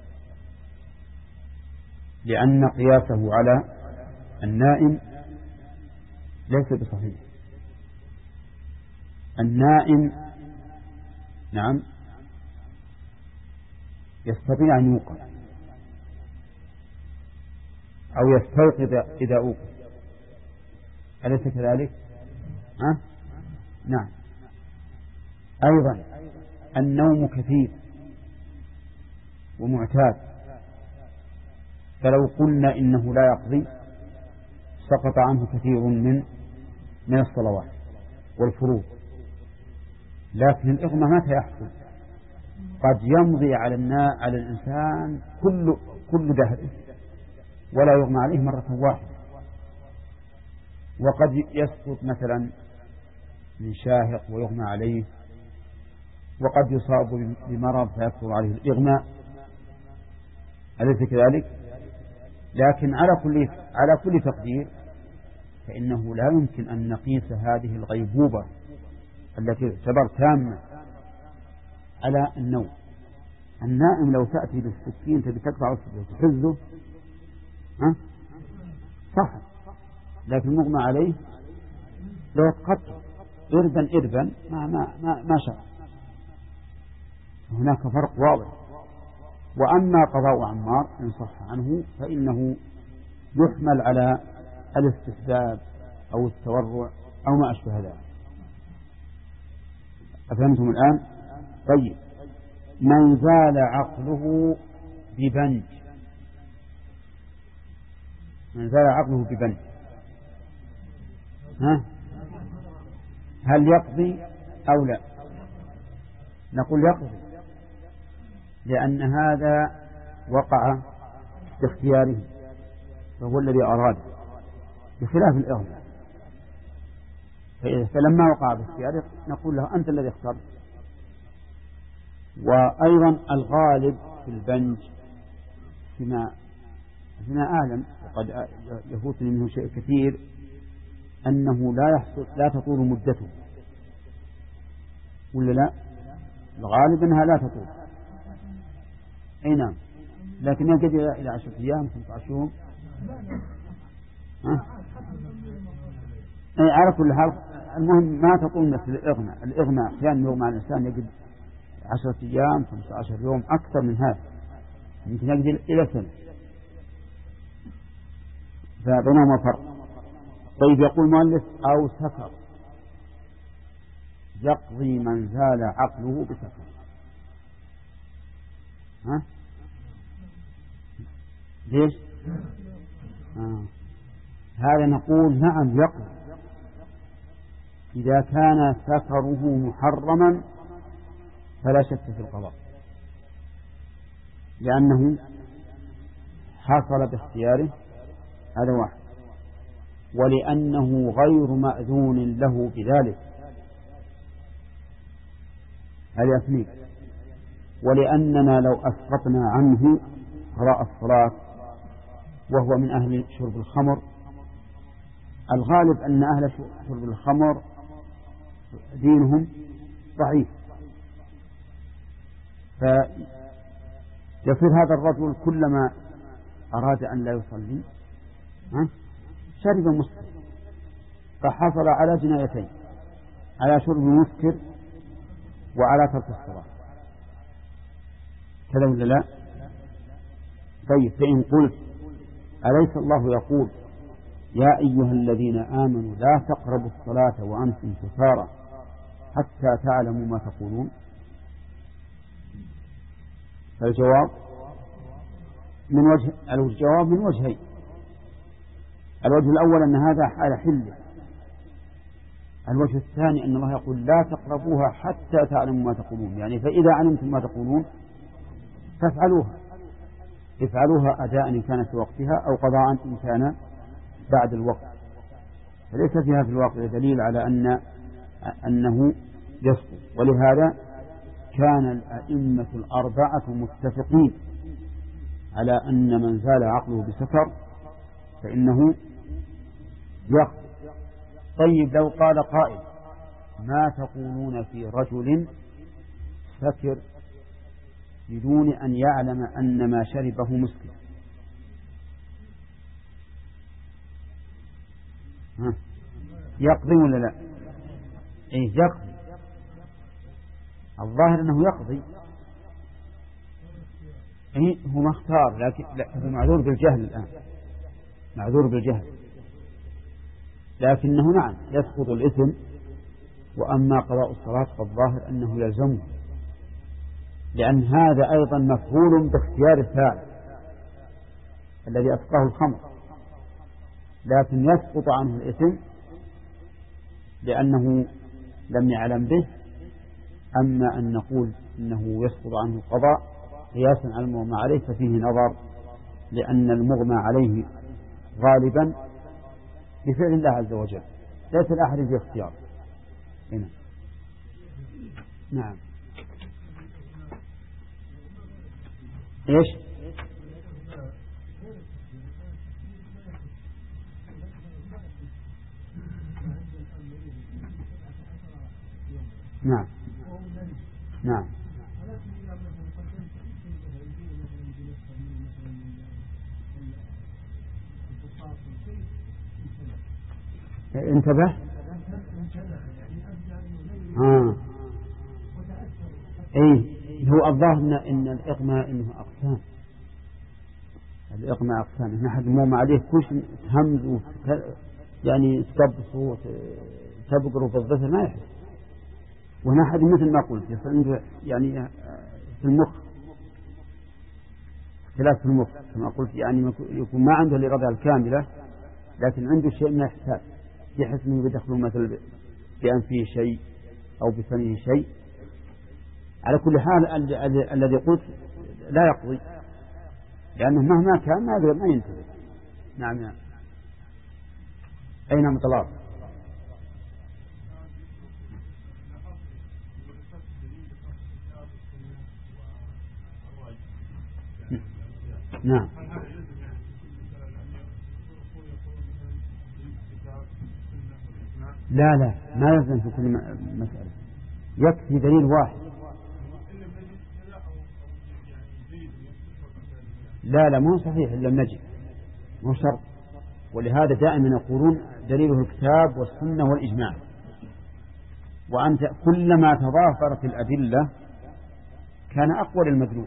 لأن قياسه على النائم ليس بصحيح. النائم نعم يستطيع أن يوقظ أو يستيقظ إذا أوقظ، أليس كذلك؟ ها؟ نعم. أيضا النوم كثير ومعتاد، فلو قلنا إنه لا يقضي سقط عنه كثير من من الصلوات والفروض. لكن الإغمى متى يحصل؟ قد يمضي على النا على الإنسان كل كل دهره ولا يغمى عليه مرة واحدة، وقد يسقط مثلا من شاهق ويغمى عليه، وقد يصاب بمرض فيكثر عليه الإغماء، أليس كذلك؟ لكن على كل على كل تقدير فإنه لا يمكن أن نقيس هذه الغيبوبة التي تعتبر تامة على النوم. النائم لو تأتي بالسكين تبي تقطع تحزه ها صح، لكن مغمى عليه لو يتقطع إربا إربا ما ما ما, ما شاء. هناك فرق واضح. وأما قضاء عمار إن صح عنه فإنه يحمل على الاستحباب أو التورع أو ما أشبه ذلك. أفهمتم الآن؟ طيب، من زال عقله ببنج، من زال عقله ببنج ها هل يقضي أو لا؟ نقول يقضي، لأن هذا وقع باختياره فهو الذي أراد، بخلاف الإغماء. فلما وقع باختياره نقول له أنت الذي اخترت. وأيضا الغالب في البنج فيما فيما أعلم وقد يفوتني منه شيء كثير أنه لا يحصل لا تطول مدته، ولا لا؟ الغالب أنها لا تطول، أي نعم، لكن يجد إلى عشرة أيام خمسة عشر يوم. أي على كل حال المهم ما تطول مثل الإغماء. الإغماء أحيانا يغمى على الإنسان يجد عشرة أيام خمسة عشر يوم أكثر من هذا، يمكن يجد إلى سنة، فبينهما فرق. طيب، يقول المؤلف أو سكر، يقضي من زال عقله بسكر. ها؟ ليش؟ آه. هذا نقول نعم يقضي إذا كان سكره محرما فلا شك في القضاء، لأنه حصل باختياره، هذا واحد، ولأنه غير مأذون له بذلك، هذا اثنين، ولأننا لو أسقطنا عنه قضاء الصلاة وهو من أهل شرب الخمر. الغالب أن أهل شرب الخمر دينهم ضعيف، فيصير هذا الرجل كلما أراد أن لا يصلي شرب مسكر، فحصل على جنايتين، على شرب مسكر وعلى ترك الصلاة، كذا ولا لا؟ طيب، فإن قلت أليس الله يقول يا أيها الذين آمنوا لا تقربوا الصلاة وأنتم سكارى حتى تعلموا ما تقولون؟ فالجواب من وجه الجواب من وجهين. الوجه الأول أن هذا حال حله، الوجه الثاني أن الله يقول لا تقربوها حتى تعلموا ما تقولون، يعني فإذا علمتم ما تقولون فافعلوها، افعلوها أداء إن كان في وقتها أو قضاء إن كان بعد الوقت. فليس فيها في الواقع دليل على أن أنه يسقط. ولهذا كان الأئمة الأربعة متفقين على أن من زال عقله بسكر فإنه يقضي. طيب لو قال قائل ما تقولون في رجل سكر بدون أن يعلم أن ما شربه مسكر؟ ها يقضي ولا لا؟ إيه يقضي. الظاهر أنه يقضي. إيه هو ما اختار، لكن هو معذور بالجهل الآن، معذور بالجهل، لكنه نعم يسقط الإثم. وأما قضاء الصلاة فالظاهر أنه يلزمه، لأن هذا أيضا مفعول باختيار الفاعل الذي أسقاه الخمر، لكن يسقط عنه الإثم لأنه لم يعلم به. أما أن نقول إنه يسقط عنه القضاء قياسا على المغمى عليه ففيه نظر، لأن المغمى عليه غالبا بفعل الله عز وجل، ليس الأحد باختيار. هنا نعم إيش نعم نعم انتبه. آه. ايه هو الظاهر ان الاغماء انه اقسام، الاغماء اقسام. هنا حد مو عليه كل همز يعني تبص وتبقر في الظفر ما يحس، وهنا حد مثل ما قلت يصير يعني في المخ اختلاف في المخ كما قلت، يعني يكون ما عنده الإرادة الكاملة لكن عنده شيء من الإحساس، يحس انه يدخله مثل بأنفه شيء أو بفمه شيء. على كل حال الذي قلت لا يقضي، لأنه مهما كان ما ما ينتبه. نعم نعم أين مطلاب؟ نعم لا لا ما يلزم في كل مسألة، يكفي دليل واحد. لا لا مو صحيح إلا لم نجد، مو شرط. ولهذا دائما يقولون دليله الكتاب والسنة والإجماع. وأنت كلما تضافرت الأدلة كان أقوى للمدلول.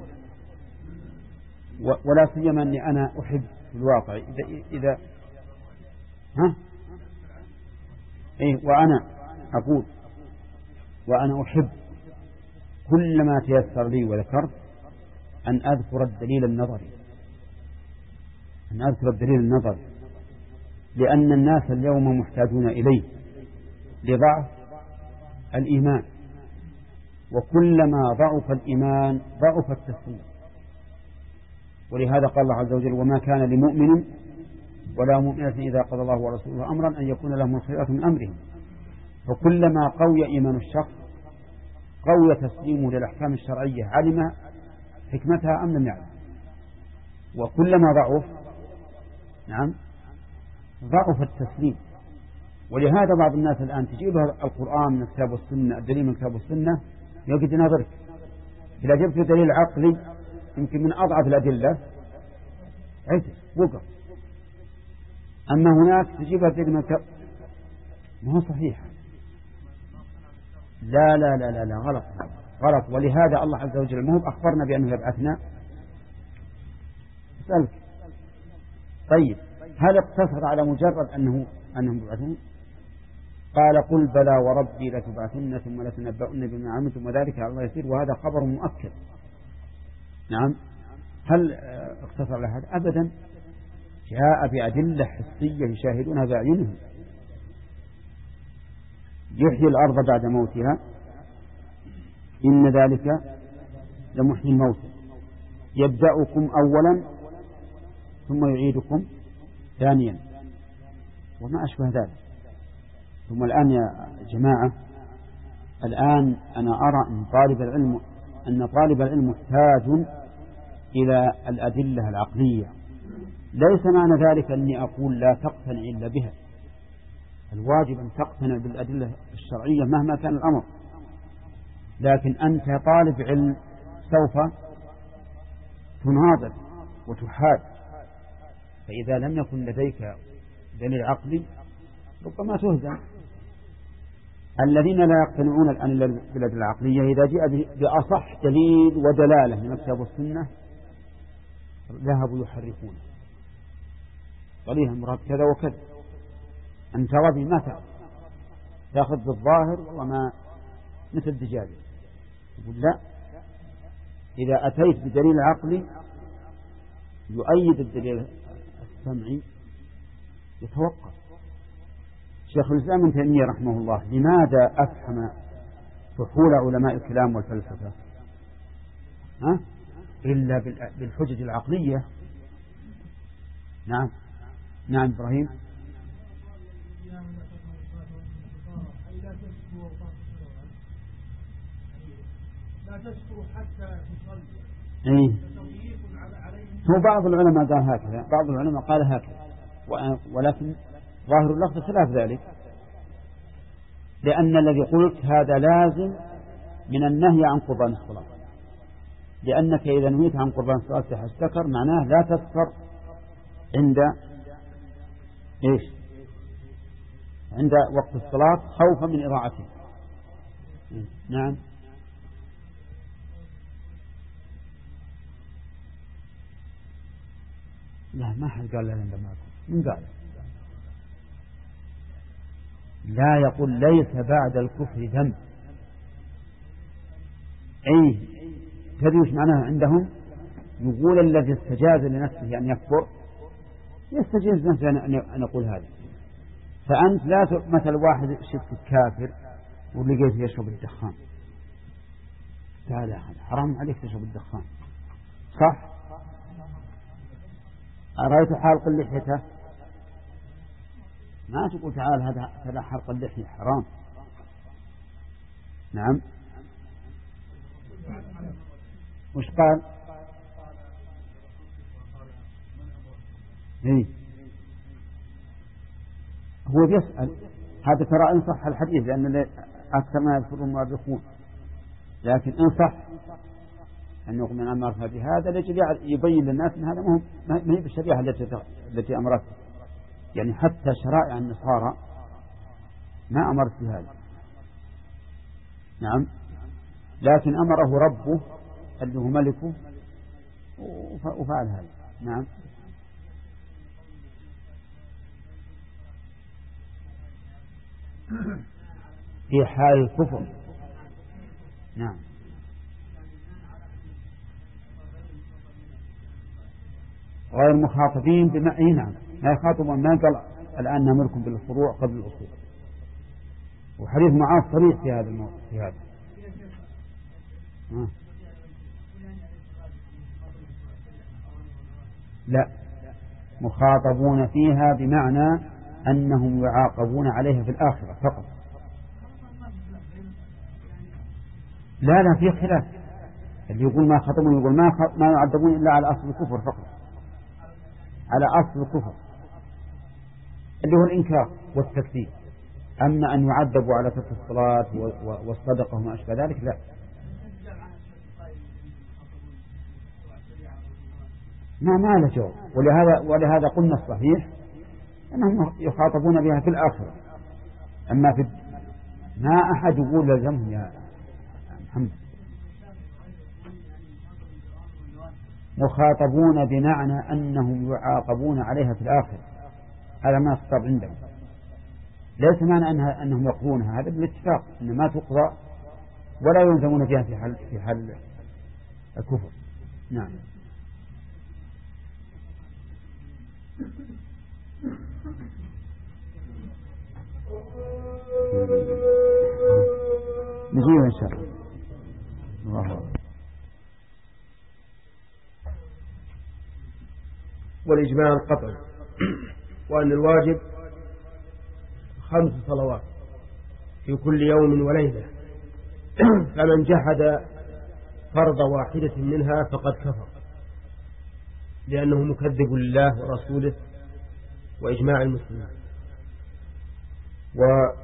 ولا سيما أني أنا أحب في الواقع إذا إذا ها إيه وأنا أقول وأنا أحب كلما تيسر لي وذكرت أن أذكر الدليل النظري، أن أذكر الدليل النظري، لأن الناس اليوم محتاجون إليه لضعف الإيمان، وكلما ضعف الإيمان ضعف التسليم. ولهذا قال الله عز وجل وما كان لمؤمن ولا مؤمنة إذا قضى الله ورسوله أمرا أن يكون لهم الخيرة من أمرهم. فكلما قوي إيمان الشخص قوي تسليمه للأحكام الشرعية، علم حكمتها أم لم يعلم. وكلما ضعف نعم ضعف التسليم. ولهذا بعض الناس الآن تجيبها القرآن من الكتاب والسنة، الدليل من الكتاب والسنة، يجد نظرك إذا جبت دليل عقلي يمكن من أضعف الأدلة عيد وقف. أما هناك تجيبها دليل من الكتاب ما هو صحيح. لا لا لا لا, لا غلط غلط. ولهذا الله عز وجل ما هو أخبرنا بأنه يبعثنا. اسألك طيب هل اقتصر على مجرد أنه أنهم يبعثون؟ قال قل بلى وربي لتبعثن ثم لتنبؤن بما عملتم وذلك على الله يسير، وهذا خبر مؤكد. نعم هل اقتصر على هذا؟ أبدا، جاء بأدلة حسية يشاهدونها بأعينهم. يحيي الأرض بعد موتها إن ذلك لمحيي الموت، يبدأكم أولا ثم يعيدكم ثانيا وما أشبه ذلك. ثم الآن يا جماعة الآن أنا أرى أن طالب العلم أن طالب العلم محتاج إلى الأدلة العقلية. ليس معنى ذلك أني أقول لا تقتنع إلا بها، الواجب أن تقتنع بالأدلة الشرعية مهما كان الأمر، لكن أنت طالب علم سوف تناظر وتحاد، فإذا لم يكن لديك دليل عقلي ربما تهزم. الذين لا يقتنعون الآن بالأدلة العقلية إذا جاء بأصح دليل ودلالة من الكتاب والسنة ذهبوا يحرفون قالوا المراد كذا وكذا، أنت ربي ما تعرف، تأخذ بالظاهر والله ما مثل الدجاجة. يقول لا، إذا أتيت بدليل عقلي يؤيد الدليل السمعي يتوقف. شيخ الإسلام ابن تيمية رحمه الله لماذا أفهم فحول علماء الكلام والفلسفة ها؟ إلا بالحجج العقلية. نعم نعم إبراهيم. لا تشكر حتى تصلي. إيه. هو بعض العلماء قال هكذا، بعض العلماء قال هكذا، ولكن ظاهر اللفظ خلاف ذلك، لأن الذي قلت هذا لازم من النهي عن قربان الصلاة، لأنك إذا نهيت عن قربان الصلاة تستكر، معناه لا تسكر عند إيش؟ عند وقت الصلاة خوفا من إضاعته. نعم. لا ما حد قال لا عندما من قال لا، يقول ليس بعد الكفر ذنب. أي تدري وش معناها عندهم؟ يقول الذي استجاز لنفسه أن يكفر يستجيز نفسه أن يقول هذا. فأنت لا مثل واحد شفت كافر ولقيته يشرب الدخان، تعالى حرام عليك تشرب الدخان، صح؟ أرأيت حالق اللحية ما تقول تعال هذا هذا حلق اللحية حرام. نعم. وش قال؟ إيه؟ هو يسأل هذا ترى إن صح الحديث، لأن أكثر ما يذكرون المؤرخون، لكن إن صح أنه من أمر بهذا لجل يبين للناس أن هذا مهم، ما هي بالشريعة التي التي أمرت، يعني حتى شرائع النصارى ما أمرت بهذا. نعم. لكن أمره ربه اللي هو ملكه وفعل هذا. نعم. في حال الكفر. نعم. غير مخاطبين بما أي نعم ما يخاطبون، ما قال الآن نأمركم بالفروع قبل الأصول، وحديث معاذ صريح في هذا الموضوع في هذا. آه. لا، مخاطبون فيها بمعنى أنهم يعاقبون عليها في الآخرة فقط. لا لا في خلاف، اللي يقول ما خطبون يقول ما ما يعذبون إلا على أصل الكفر فقط، على أصل الكفر اللي هو الإنكار والتكذيب. أما أن يعذبوا على ترك الصلاة والصدقة وما أشبه ذلك لا، ما ما له جواب. ولهذا ولهذا قلنا الصحيح أنهم يخاطبون بها في الآخرة. أما في ما أحد يقول لزمهم يا محمد. مخاطبون بمعنى أنهم يعاقبون عليها في الآخرة، هذا ما يخطب عندهم. ليس معنى أنها أنهم يقضونها، هذا بالاتفاق أن ما تقضى ولا يلزمون بها في حال في حال الكفر. نعم. نجيب إن شاء الله. الله. والإجماع القطعي، وأن الواجب خمس صلوات في كل يوم وليلة فمن جحد فرض واحدة منها فقد كفر، لأنه مكذب لله ورسوله وإجماع المسلمين. و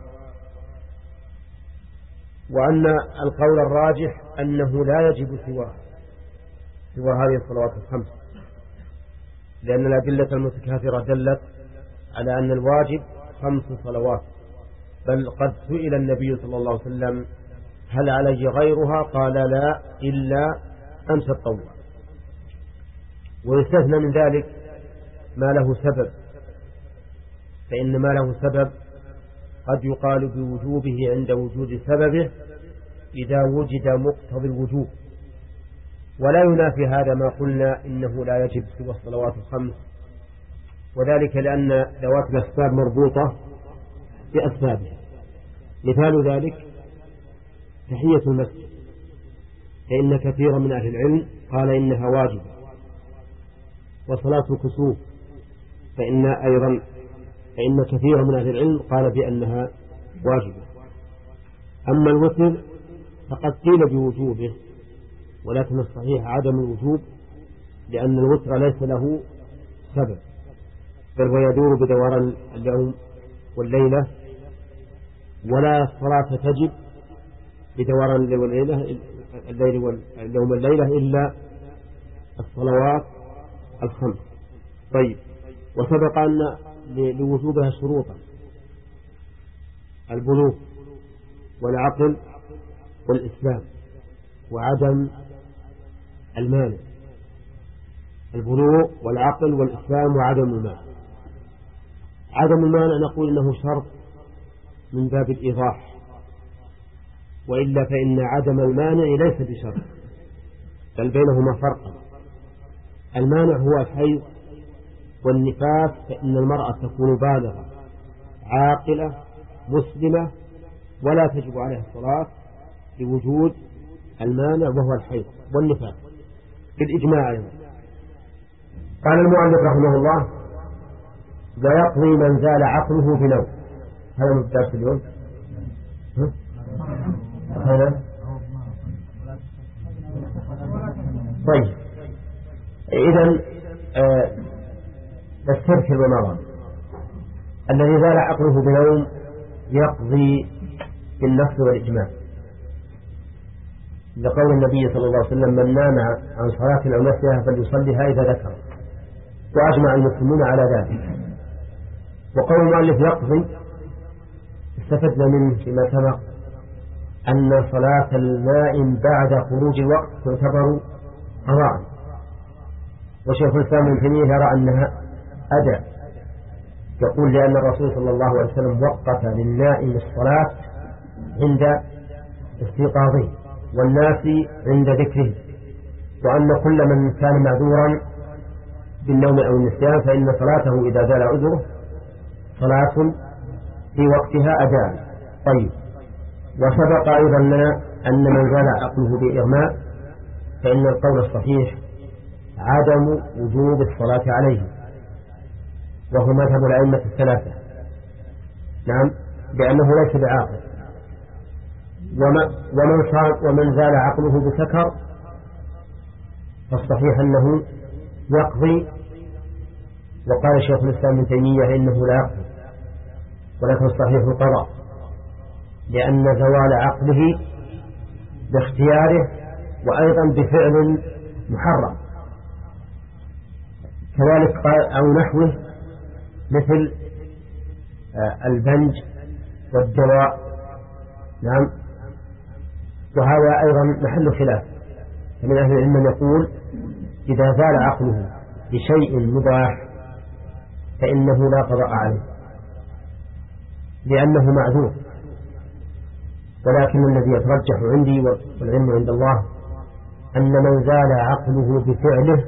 وأن القول الراجح أنه لا يجب سواه سوى هذه الصلوات الخمس، لأن الأدلة المتكاثرة دلت على أن الواجب خمس صلوات، بل قد سئل النبي صلى الله عليه وسلم هل علي غيرها؟ قال لا إلا أن تطوع. ويستثنى من ذلك ما له سبب، فإن ما له سبب قد يقال بوجوبه عند وجود سببه إذا وجد مقتضى الوجوب، ولا ينافي هذا ما قلنا إنه لا يجب سوى الصلوات الخمس، وذلك لأن ذوات الأسباب مربوطة بأسبابها. مثال ذلك تحية المسجد، فإن كثيرا من أهل العلم قال إنها واجبة، وصلاة الكسوف فإن أيضا فإن كثيرا من أهل العلم قال بأنها واجبة. أما الوتر فقد قيل بوجوبه، ولكن الصحيح عدم الوجوب، لأن الوتر ليس له سبب، بل هو يدور بدوران اليوم والليلة، ولا صلاة تجب بدوران الليل والليلة الليل واليوم والليلة إلا الصلوات الخمس. طيب، وسبق أن لوجوبها شروطا: البلوغ والعقل والإسلام وعدم المانع. البلوغ والعقل والإسلام وعدم المانع. عدم المانع نقول إنه شرط من باب الإيضاح، وإلا فإن عدم المانع ليس بشرط، بل بينهما فرق. المانع هو الحيض والنفاس، فإن المرأة تكون بالغة عاقلة مسلمة ولا تجب عليها الصلاة لوجود المانع وهو الحيض والنفاس بالإجماع. قال المؤلف رحمه الله: ويقضي من زال عقله بنوم. هذا مبدأ في اليوم. هذا طيب. إذن آه التذكر بمرض الذي زال عقله بنوم يقضي بالنفس والإجماع، لقول النبي صلى الله عليه وسلم: من نام عن صلاة أو نسيها فليصليها إذا ذكر، وأجمع المسلمون على ذلك. وقول المؤلف يقضي استفدنا منه فيما سبق أن صلاة النائم بعد خروج الوقت تعتبر قضاء، وشيخ الإسلام ابن تيمية يرى أنها أداء، يقول لأن الرسول صلى الله عليه وسلم وقت للنائم الصلاة عند استيقاظه والناس عند ذكره، وأن كل من كان معذورا بالنوم أو النسيان فإن صلاته إذا زال عذره صلاة في وقتها أداء. طيب، وسبق أيضا لنا أن من زال عقله بإغماء فإن القول الصحيح عدم وجوب الصلاة عليه، وهو مذهب الأئمة الثلاثة. نعم، لأنه ليس بعاقل. ومن صار ومن زال عقله بسكر فالصحيح أنه يقضي، وقال شيخ الإسلام ابن تيمية إنه لا يقضي، ولكن الصحيح القضاء، لأن زوال عقله باختياره وأيضا بفعل محرم. كذلك قال أو نحوه مثل البنج والدواء. نعم، وهذا أيضا محل خلاف، فمن أهل العلم يقول إذا زال عقله بشيء مباح فإنه لا قضاء عليه لأنه معذور، ولكن الذي يترجح عندي والعلم عند الله أن من زال عقله بفعله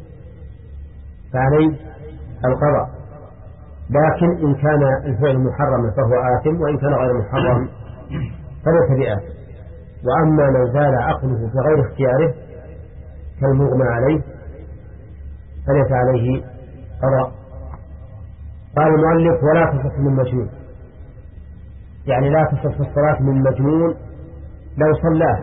فعليه القضاء، لكن إن كان الفعل محرما فهو آثم، وإن كان غير محرم فليس بآثم. وأما من زال عقله بغير اختياره كالمغمى عليه فليس عليه قضاء. قال المؤلف: ولا تصح من مجنون، يعني لا تصح الصلاة من مجنون لو صلاه.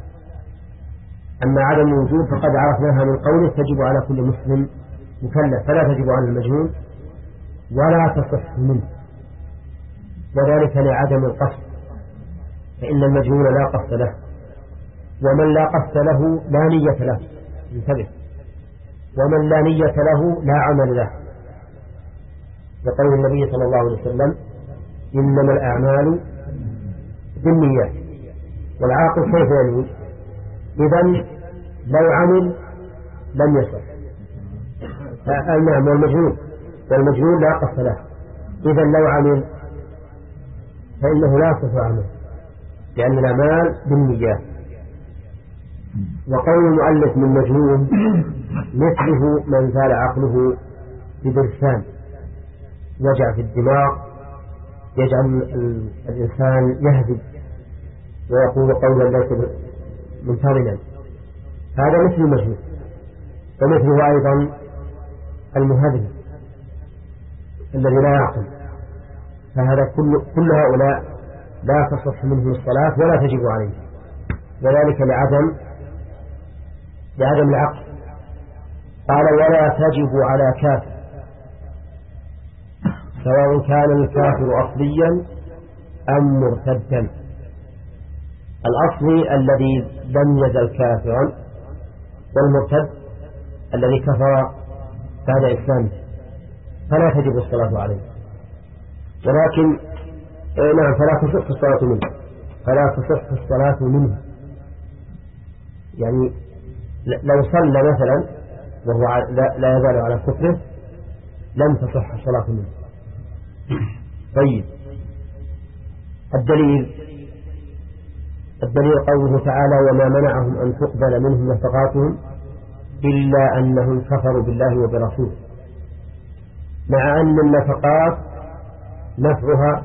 أما عدم الوجوب فقد عرفناها من قوله تجب على كل مسلم مكلف، فلا تجب على المجنون ولا تصح منه، وذلك لعدم القصد، فإن المجنون لا قصد له، ومن لا قصد له لا نية له، انتبه، ومن لا نية له لا عمل له، لقول النبي صلى الله عليه وسلم إنما الأعمال بالنيات، والعاقل كيف ينوي؟ إذن لو عمل لم يصح. نعم، والمجنون والمجنون لا قصد له، إذن لو عمل فإنه لا يصح عمل، لأن الأعمال بالنيات. وقول المؤلف من مجنون مثله من زال عقله بدرسان، وجع في الدماغ يجعل الإنسان يهدي ويقول قولا ليس منتظما، هذا مثل المجنون. ومثله أيضا المهذب الذي لا يعقل، فهذا كل, كل هؤلاء لا تصح منه الصلاة ولا تجب عليه، وذلك لعدم لعدم العقل. قال ولا تجب على كافر سواء كان الكافر أصليا أم مرتدا. الأصلي الذي لم يزل كافرا، والمرتد الذي كفر بعد إسلامه، فلا تجب الصلاة عليه. ولكن نعم فلا تصح الصلاة منه فلا تصح الصلاة منه يعني لو صلى مثلا وهو لا يزال على كفره لم تصح الصلاة منه. طيب، الدليل الدليل قوله تعالى وما منعهم أن تقبل منهم نفقاتهم إلا أنهم كفروا بالله وبرسوله، مع أن النفقات نفعها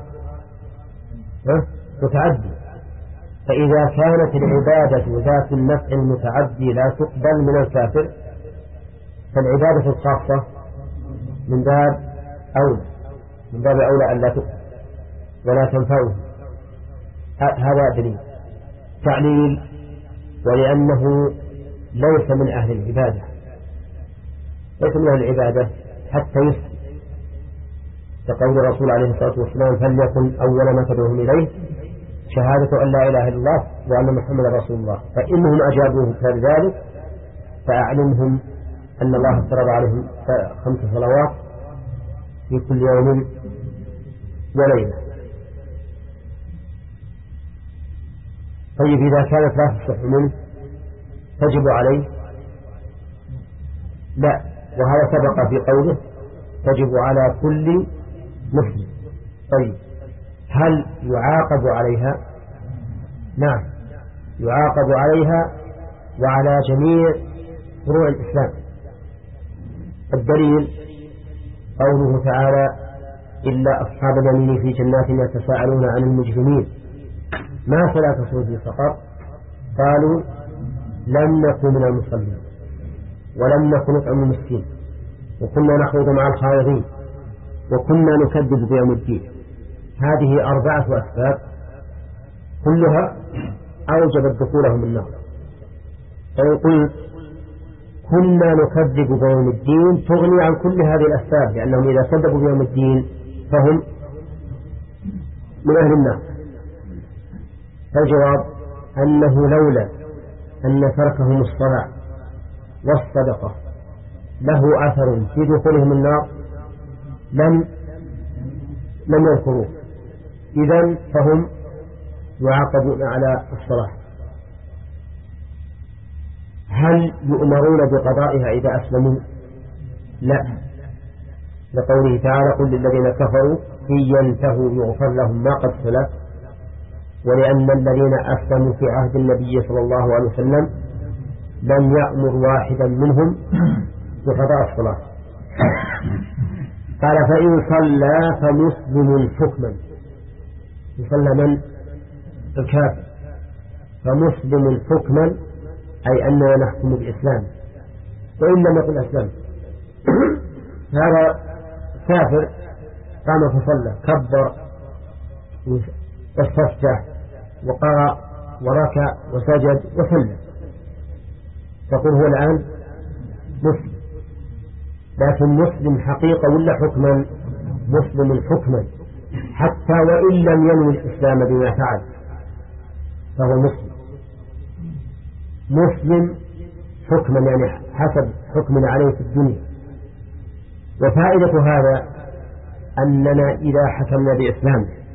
متعدي، فإذا كانت العبادة ذات النفع المتعدي لا تقبل من الكافر، فالعبادة الخاصة من باب أولى من باب أولى أن لا تقبل ولا تنفعه. هذا دليل تعليل، ولأنه ليس من أهل العبادة ليس من أهل العبادة حتى يسلم، كقول الرسول عليه الصلاة والسلام فليكن أول ما تدعوهم إليه شهادة أن لا إله إلا الله وأن محمد رسول الله، فإنهم أجابوه كذلك فأعلمهم أن الله افترض عليهم خمس صلوات في كل يوم وليلة. طيب، إذا كانت لا تصح منه تجب عليه؟ لا، وهذا سبق في قوله تجب على كل مسلم. طيب، هل يعاقب عليها؟ نعم، يعاقب عليها وعلى جميع فروع الإسلام. الدليل قوله تعالى إلا أصحاب اليمين في جنات يتساءلون عن المجرمين ما سلككم في سقر قالوا لم نكن من المصلين ولم نكن نطعم المسكين وكنا نخوض مع الخائضين وكنا نكذب بيوم الدين. هذه أربعة أسباب كلها أوجبت دخولهم النار. فإن قلت كنا نكذب بيوم الدين تغني عن كل هذه الأسباب، لأنهم إذا كذبوا بيوم الدين فهم من أهل النار. فالجواب أنه لولا أن تركهم الصلاة والصدقة له أثر في دخولهم النار لم لم يذكروه، إذن فهم يعاقبون على الصلاة. هل يؤمرون بقضائها إذا أسلموا؟ لا، لقوله تعالى قل للذين كفروا إن ينتهوا يغفر لهم ما قد سلف، ولأن الذين أسلموا في عهد النبي صلى الله عليه وسلم لم يأمر واحدا منهم بقضاء الصلاة. قال فإن صلى فمسلم حكما، يصلى من؟ الكافر، فمسلم حكما أي أننا نحكم بالإسلام وإن لم يكن أسلم. هذا كافر قام فصلى كبر واستفتح وقرأ وركع وسجد وسلم، تقول هو الآن مسلم. لكن مسلم حقيقة ولا حكما؟ مسلم حكما، حتى وإن لم ينوي الإسلام بما فعل فهو مسلم. مسلم حكما يعني حسب حكمنا عليه في الدنيا. وفائدة هذا أننا إذا حكمنا بإسلامه